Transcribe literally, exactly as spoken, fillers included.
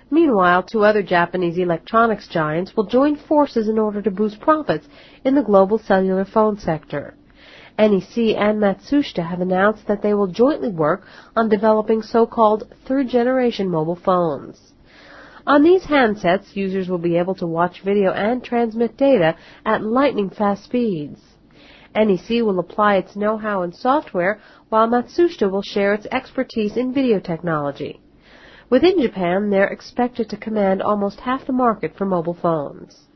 Meanwhile, two other Japanese electronics giants will join forces in order to boost profits in the global cellular phone sector. N E C and Matsushita have announced that they will jointly work on developing so-called third-generation mobile phones. On these handsets, users will be able to watch video and transmit data at lightning-fast speeds. N E C will apply its know-how in software, while Matsushita will share its expertise in video technology. Within Japan, they're expected to command almost half the market for mobile phones.